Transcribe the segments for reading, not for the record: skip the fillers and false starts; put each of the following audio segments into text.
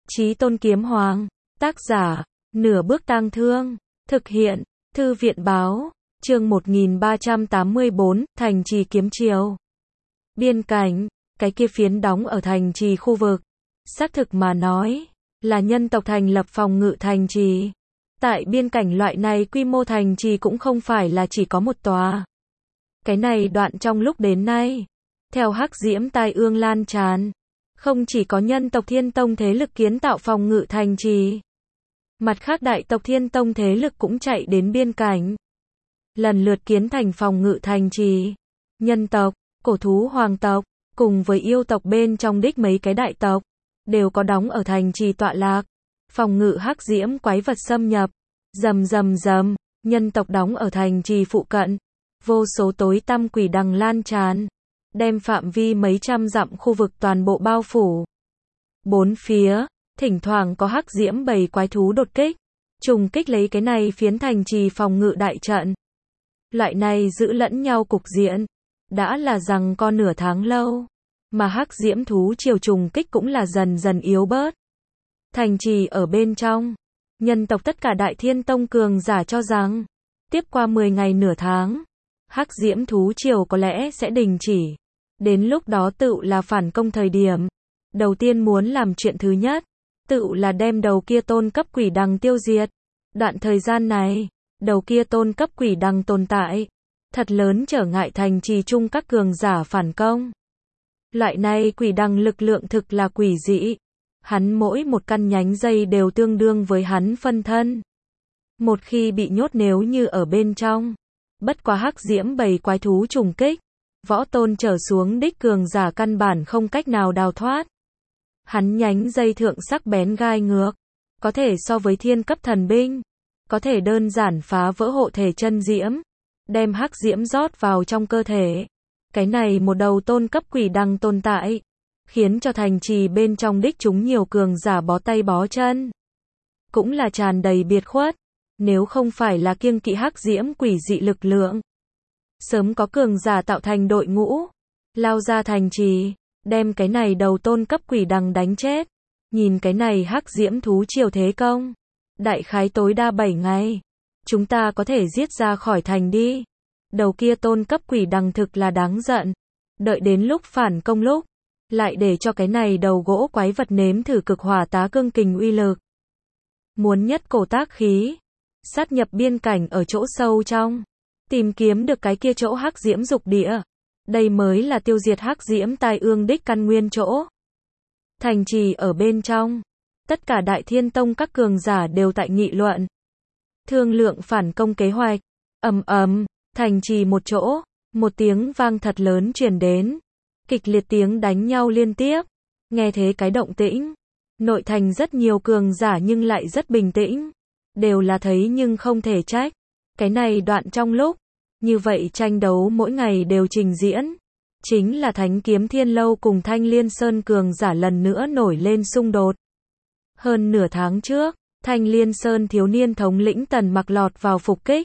Chí Tôn Kiếm Hoàng, tác giả, Nửa Bước Tang Thương, thực hiện, Thư viện Báo, chương 1384, Thành Trì Kiếm Triều. Biên cảnh, cái kia phiến đóng ở thành trì khu vực. Xác thực mà nói, là nhân tộc thành lập phòng ngự thành trì. Tại biên cảnh loại này quy mô thành trì cũng không phải là chỉ có một tòa. Cái này đoạn trong lúc đến nay, theo hắc diễm tai ương lan tràn, không chỉ có nhân tộc Thiên Tông thế lực kiến tạo phòng ngự thành trì, mặt khác đại tộc Thiên Tông thế lực cũng chạy đến biên cảnh, lần lượt kiến thành phòng ngự thành trì. Nhân tộc, cổ thú hoàng tộc, cùng với yêu tộc bên trong đích mấy cái đại tộc, đều có đóng ở thành trì tọa lạc, phòng ngự hắc diễm quái vật xâm nhập. Rầm rầm rầm, nhân tộc đóng ở thành trì phụ cận, vô số tối tăm quỷ đằng lan tràn, đem phạm vi mấy trăm dặm khu vực toàn bộ bao phủ. Bốn phía, thỉnh thoảng có hắc diễm bầy quái thú đột kích, trùng kích lấy cái này phiến thành trì phòng ngự đại trận. Loại này giữ lẫn nhau cục diện, đã là rằng co nửa tháng lâu, mà hắc diễm thú triều trùng kích cũng là dần dần yếu bớt. Thành trì ở bên trong, nhân tộc tất cả đại thiên tông cường giả cho rằng, tiếp qua 10 ngày nửa tháng, hắc diễm thú triều có lẽ sẽ đình chỉ. Đến lúc đó tựu là phản công thời điểm. Đầu tiên muốn làm chuyện thứ nhất, tựu là đem đầu kia tôn cấp quỷ đằng tiêu diệt. Đoạn thời gian này, đầu kia tôn cấp quỷ đằng tồn tại, thật lớn trở ngại thành trì chung các cường giả phản công. Loại này quỷ đằng lực lượng thực là quỷ dị. Hắn mỗi một căn nhánh dây đều tương đương với hắn phân thân. Một khi bị nhốt nếu như ở bên trong, bất quá hắc diễm bầy quái thú trùng kích, võ tôn trở xuống đích cường giả căn bản không cách nào đào thoát. Hắn nhánh dây thượng sắc bén gai ngược, có thể so với thiên cấp thần binh, có thể đơn giản phá vỡ hộ thể chân diễm, đem hắc diễm rót vào trong cơ thể. Cái này một đầu tôn cấp quỷ đằng tồn tại, khiến cho thành trì bên trong đích chúng nhiều cường giả bó tay bó chân. Cũng là tràn đầy biệt khuất, nếu không phải là kiêng kỵ hắc diễm quỷ dị lực lượng. Sớm có cường giả tạo thành đội ngũ, lao ra thành trì, đem cái này đầu tôn cấp quỷ đằng đánh chết. Nhìn cái này hắc diễm thú triều thế công, đại khái tối đa 7 ngày, chúng ta có thể giết ra khỏi thành đi. Đầu kia tôn cấp quỷ đằng thực là đáng giận, đợi đến lúc phản công lúc, lại để cho cái này đầu gỗ quái vật nếm thử cực hỏa tá cương kình uy lực. Muốn nhất cổ tác khí, sát nhập biên cảnh ở chỗ sâu trong, tìm kiếm được cái kia chỗ hắc diễm dục địa. Đây mới là tiêu diệt hắc diễm tai ương đích căn nguyên chỗ. Thành trì ở bên trong, tất cả đại thiên tông các cường giả đều tại nghị luận, thương lượng phản công kế hoạch. Ầm ầm, thành trì một chỗ, một tiếng vang thật lớn truyền đến, kịch liệt tiếng đánh nhau liên tiếp. Nghe thế cái động tĩnh, nội thành rất nhiều cường giả nhưng lại rất bình tĩnh, đều là thấy nhưng không thể trách. Cái này đoạn trong lúc như vậy tranh đấu mỗi ngày đều trình diễn, chính là Thánh Kiếm Thiên Lâu cùng Thanh Liên Sơn cường giả lần nữa nổi lên xung đột. Hơn nửa tháng trước, Thanh Liên Sơn thiếu niên thống lĩnh Tần Mặc lọt vào phục kích.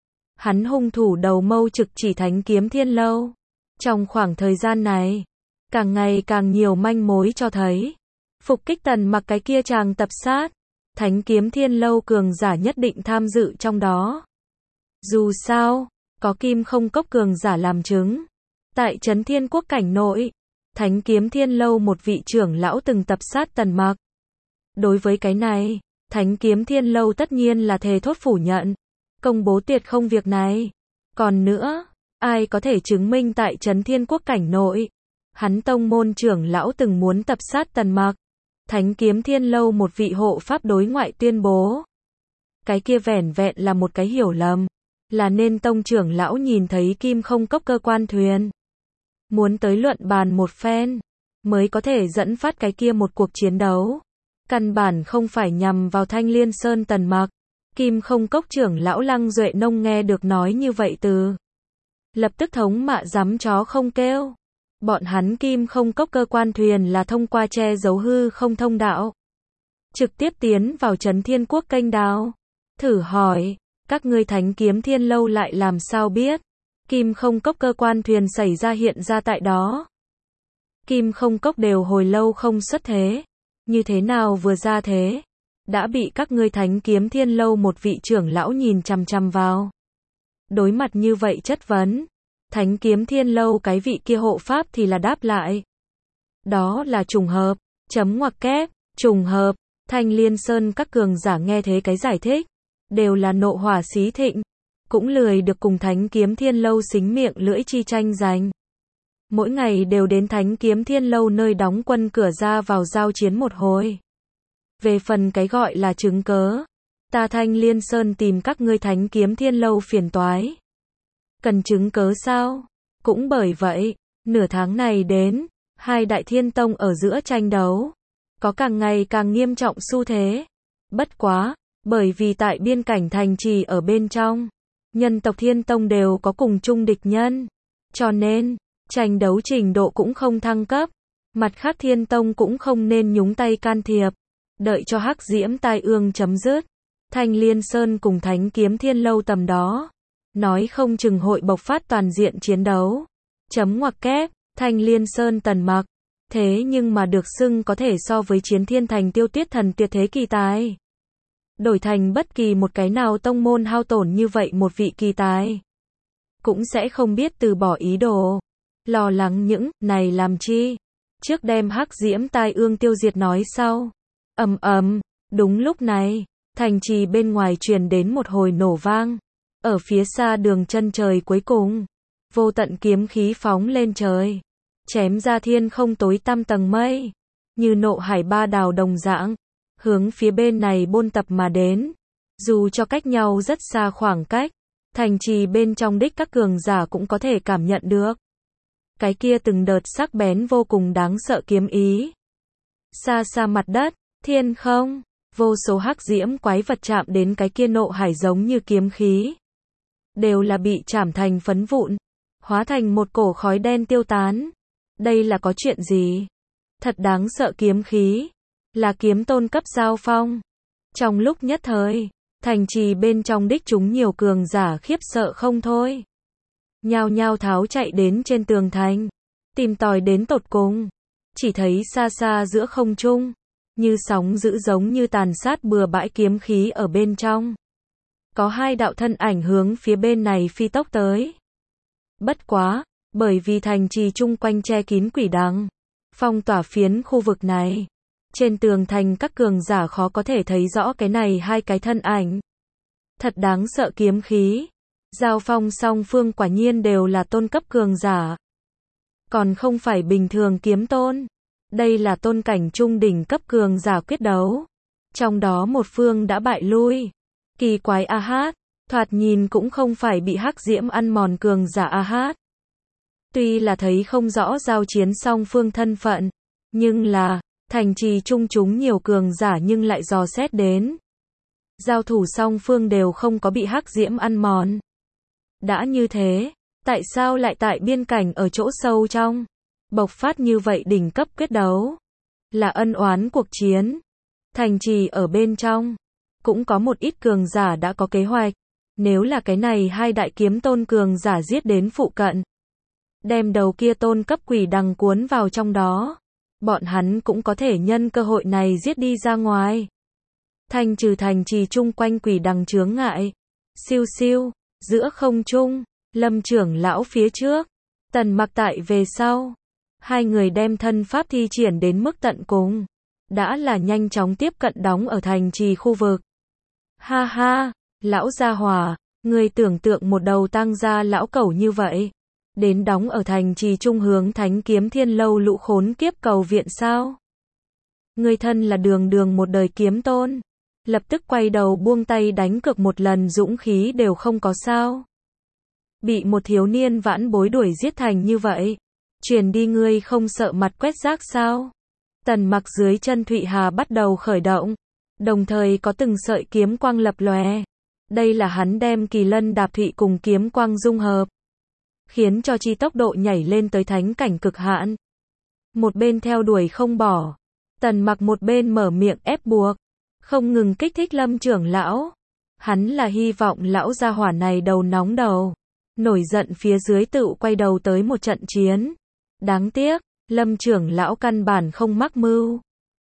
Hắn hung thủ đầu mâu trực chỉ Thánh Kiếm Thiên Lâu. Trong khoảng thời gian này, càng ngày càng nhiều manh mối cho thấy, phục kích Tần Mặc cái kia chàng tập sát, Thánh Kiếm Thiên Lâu cường giả nhất định tham dự trong đó. Dù sao, có Kim Không Cốc cường giả làm chứng. Tại Trấn Thiên Quốc cảnh nội, Thánh Kiếm Thiên Lâu một vị trưởng lão từng tập sát Tần Mặc. Đối với cái này, Thánh Kiếm Thiên Lâu tất nhiên là thề thốt phủ nhận, công bố tuyệt không việc này. Còn nữa, ai có thể chứng minh tại Trấn Thiên Quốc cảnh nội, hắn tông môn trưởng lão từng muốn tập sát Tần Mặc. Thánh Kiếm Thiên Lâu một vị hộ pháp đối ngoại tuyên bố, cái kia vẻn vẹn là một cái hiểu lầm, là nên tông trưởng lão nhìn thấy Kim Không Cốc cơ quan thuyền, muốn tới luận bàn một phen, mới có thể dẫn phát cái kia một cuộc chiến đấu. Căn bản không phải nhằm vào Thanh Liên Sơn Tần Mặc. Kim Không Cốc trưởng lão Lăng Duệ Nông nghe được nói như vậy từ, lập tức thống mạ dám chó không kêu. Bọn hắn Kim Không Cốc cơ quan thuyền là thông qua che giấu hư không thông đạo, trực tiếp tiến vào Trấn Thiên Quốc kênh đào. Thử hỏi, các ngươi Thánh Kiếm Thiên Lâu lại làm sao biết Kim Không Cốc cơ quan thuyền xảy ra hiện ra tại đó. Kim Không Cốc đều hồi lâu không xuất thế, Như thế nào vừa ra thế? Đã bị các ngươi Thánh Kiếm Thiên Lâu một vị trưởng lão nhìn chằm chằm vào. Đối mặt như vậy chất vấn, Thánh Kiếm Thiên Lâu cái vị kia hộ pháp thì là đáp lại. Đó là trùng hợp, chấm ngoặc kép, trùng hợp. Thanh Liên Sơn các cường giả nghe thế cái giải thích, đều là nộ hỏa xí thịnh, cũng lười được cùng Thánh Kiếm Thiên Lâu xính miệng lưỡi chi tranh giành. Mỗi ngày đều đến Thánh Kiếm Thiên Lâu nơi đóng quân cửa ra vào giao chiến một hồi. Về phần cái gọi là chứng cớ, ta Thanh Liên Sơn tìm các ngươi Thánh Kiếm Thiên Lâu phiền toái. Cần chứng cớ sao? Cũng bởi vậy, nửa tháng này đến, hai đại thiên tông ở giữa tranh đấu, có càng ngày càng nghiêm trọng xu thế. Bất quá, bởi vì tại biên cảnh thành trì ở bên trong, nhân tộc thiên tông đều có cùng chung địch nhân, cho nên, tranh đấu trình độ cũng không thăng cấp. Mặt khác thiên tông cũng không nên nhúng tay can thiệp, đợi cho hắc diễm tai ương chấm dứt. Thanh Liên Sơn cùng Thánh Kiếm Thiên Lâu tầm đó, nói không chừng hội bộc phát toàn diện chiến đấu. Chấm ngoặc kép, Thanh Liên Sơn Tần Mặc, thế nhưng mà được xưng có thể so với Chiến Thiên Thành Tiêu Tuyết Thần tuyệt thế kỳ tài. Đổi thành bất kỳ một cái nào tông môn hao tổn như vậy một vị kỳ tài, cũng sẽ không biết từ bỏ ý đồ. Lo lắng những này làm chi? Trước đem hắc diễm tai ương tiêu diệt nói sau. Ầm ầm, đúng lúc này, thành trì bên ngoài truyền đến một hồi nổ vang. Ở phía xa đường chân trời cuối cùng, vô tận kiếm khí phóng lên trời, chém ra thiên không tối tăm tầng mây, như nộ hải ba đào đồng dạng, hướng phía bên này bôn tập mà đến. Dù cho cách nhau rất xa khoảng cách, thành trì bên trong đích các cường giả cũng có thể cảm nhận được. Cái kia từng đợt sắc bén vô cùng đáng sợ kiếm ý. Xa xa mặt đất, thiên không, vô số hắc diễm quái vật chạm đến cái kia nộ hải giống như kiếm khí, đều là bị chảm thành phấn vụn, hóa thành một cổ khói đen tiêu tán. Đây là có chuyện gì? Thật đáng sợ kiếm khí, là kiếm tôn cấp giao phong. Trong lúc nhất thời, thành trì bên trong đích chúng nhiều cường giả khiếp sợ không thôi. Nhao nhao tháo chạy đến trên tường thành, tìm tòi đến tột cùng. Chỉ thấy xa xa giữa không trung, như sóng dữ giống như tàn sát bừa bãi kiếm khí ở bên trong. Có hai đạo thân ảnh hướng phía bên này phi tốc tới. Bất quá, bởi vì thành trì chung quanh che kín quỷ đằng, phong tỏa phiến khu vực này. Trên tường thành các cường giả khó có thể thấy rõ cái này hai cái thân ảnh. Thật đáng sợ kiếm khí. Giao phong song phương quả nhiên đều là tôn cấp cường giả. Còn không phải bình thường kiếm tôn. Đây là tôn cảnh trung đỉnh cấp cường giả quyết đấu. Trong đó một phương đã bại lui. Kỳ quái a hát, thoạt nhìn cũng không phải bị hắc diễm ăn mòn cường giả a hát. Tuy là thấy không rõ giao chiến song phương thân phận, nhưng là, thành trì chung chúng nhiều cường giả nhưng lại dò xét đến. Giao thủ song phương đều không có bị hắc diễm ăn mòn. Đã như thế, tại sao lại tại biên cảnh ở chỗ sâu trong, bộc phát như vậy đỉnh cấp quyết đấu? Là ân oán cuộc chiến. Thành trì ở bên trong, cũng có một ít cường giả đã có kế hoạch. Nếu là cái này hai đại kiếm tôn cường giả giết đến phụ cận, đem đầu kia tôn cấp quỷ đằng cuốn vào trong đó, bọn hắn cũng có thể nhân cơ hội này giết đi ra ngoài. Thanh trừ thành trì chung quanh quỷ đằng chướng ngại. Siêu siêu, giữa không trung, Lâm trưởng lão phía trước, Tần Mặc tại về sau. Hai người đem thân pháp thi triển đến mức tận cùng, đã là nhanh chóng tiếp cận đóng ở thành trì khu vực. Ha ha, lão gia hỏa, người tưởng tượng một đầu tăng gia lão cẩu như vậy, đến đóng ở thành trì trung hướng Thánh Kiếm Thiên Lâu lũ khốn kiếp cầu viện sao? Người thân là đường đường một đời kiếm tôn, lập tức quay đầu buông tay đánh cược một lần dũng khí đều không có sao? Bị một thiếu niên vãn bối đuổi giết thành như vậy, truyền đi ngươi không sợ mặt quét rác sao? Tần Mặc dưới chân Thụy Hà bắt đầu khởi động, đồng thời có từng sợi kiếm quang lập lòe. Đây là hắn đem Kỳ Lân Đạp Thụy cùng kiếm quang dung hợp, khiến cho chi tốc độ nhảy lên tới thánh cảnh cực hạn. Một bên theo đuổi không bỏ, Tần Mặc một bên mở miệng ép buộc, không ngừng kích thích Lâm trưởng lão. Hắn là hy vọng lão gia hỏa này đầu nóng đầu, nổi giận phía dưới tự quay đầu tới một trận chiến. Đáng tiếc, Lâm trưởng lão căn bản không mắc mưu.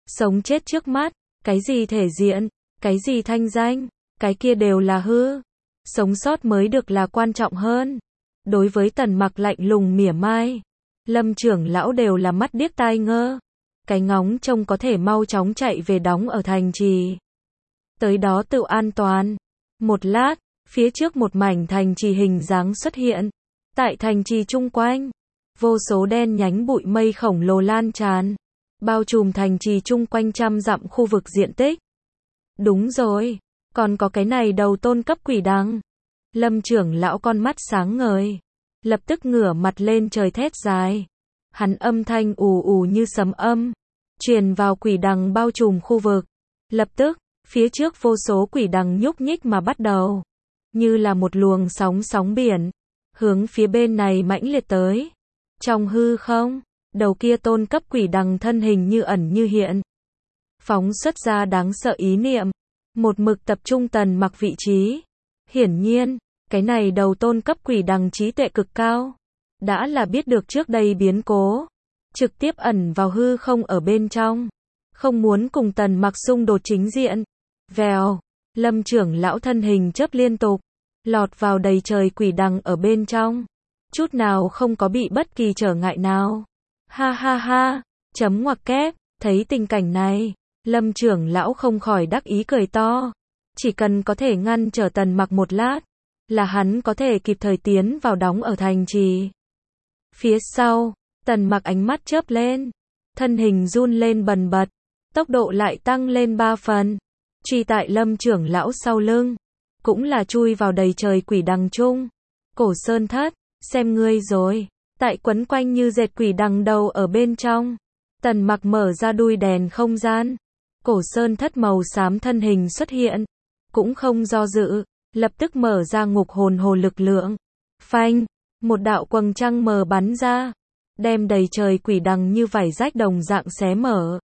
Sống chết trước mắt, cái gì thể diện, cái gì thanh danh, cái kia đều là hư. Sống sót mới được là quan trọng hơn. Đối với Tần Mặc lạnh lùng mỉa mai, Lâm trưởng lão đều là mắt điếc tai ngơ. Cái ngóng trông có thể mau chóng chạy về đóng ở thành trì. Tới đó tự an toàn. Một lát, phía trước một mảnh thành trì hình dáng xuất hiện. Tại thành trì chung quanh, vô số đen nhánh bụi mây khổng lồ lan tràn, bao trùm thành trì chung quanh trăm dặm khu vực diện tích. Đúng rồi, còn có cái này đầu tôn cấp quỷ đằng. Lâm trưởng lão con mắt sáng ngời, lập tức ngửa mặt lên trời thét dài. Hắn âm thanh ù ù như sấm âm, truyền vào quỷ đằng bao trùm khu vực. Lập tức, phía trước vô số quỷ đằng nhúc nhích mà bắt đầu, như là một luồng sóng biển, hướng phía bên này mãnh liệt tới. Trong hư không, đầu kia tôn cấp quỷ đằng thân hình như ẩn như hiện, phóng xuất ra đáng sợ ý niệm, một mực tập trung Tần Mặc vị trí. Hiển nhiên, cái này đầu tôn cấp quỷ đằng trí tuệ cực cao, đã là biết được trước đây biến cố, trực tiếp ẩn vào hư không ở bên trong, không muốn cùng Tần Mặc xung đột chính diện. Vèo, Lâm trưởng lão thân hình chớp liên tục, lọt vào đầy trời quỷ đằng ở bên trong, chút nào không có bị bất kỳ trở ngại nào. Ha ha ha, chấm ngoặc kép, thấy tình cảnh này, Lâm trưởng lão không khỏi đắc ý cười to. Chỉ cần có thể ngăn trở Tần Mặc một lát, là hắn có thể kịp thời tiến vào đóng ở thành trì. Phía sau, Tần Mặc ánh mắt chớp lên, thân hình run lên bần bật, tốc độ lại tăng lên 3 phần. Truy tại Lâm trưởng lão sau lưng, cũng là chui vào đầy trời quỷ đằng chung. Cổ Sơn Thất, xem ngươi rồi. Tại quấn quanh như dệt quỷ đằng đầu ở bên trong, Tần Mặc mở ra đuôi đèn không gian. Cổ Sơn Thất màu xám thân hình xuất hiện, cũng không do dự, lập tức mở ra ngục hồn hồ lực lượng. Phanh, một đạo quầng trăng mờ bắn ra, đem đầy trời quỷ đằng như vải rách đồng dạng xé mở.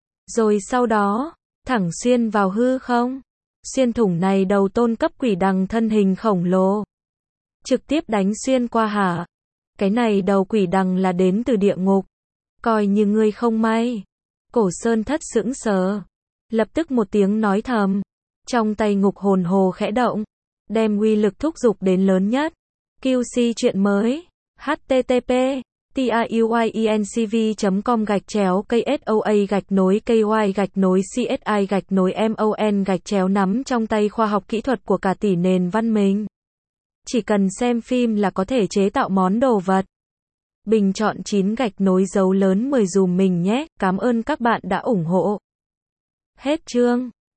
Rồi sau đó, thẳng xuyên vào hư không. Xuyên thủng này đầu tôn cấp quỷ đằng thân hình khổng lồ, trực tiếp đánh xuyên qua hả? Cái này đầu quỷ đằng là đến từ địa ngục. Coi như ngươi không may. Cổ Sơn Thất sững sờ, lập tức một tiếng nói thầm, trong tay ngục hồn hồ khẽ động, đem uy lực thúc giục đến lớn nhất. QC chuyện mới. http://tiuyencv.com/KSOA-KY-CSI-MON-nắm trong tay khoa học kỹ thuật của cả tỷ nền văn minh. Chỉ cần xem phim là có thể chế tạo món đồ vật. Bình chọn 9 dấu lớn 10 dùm mình nhé. Cảm ơn các bạn đã ủng hộ. Hết chương.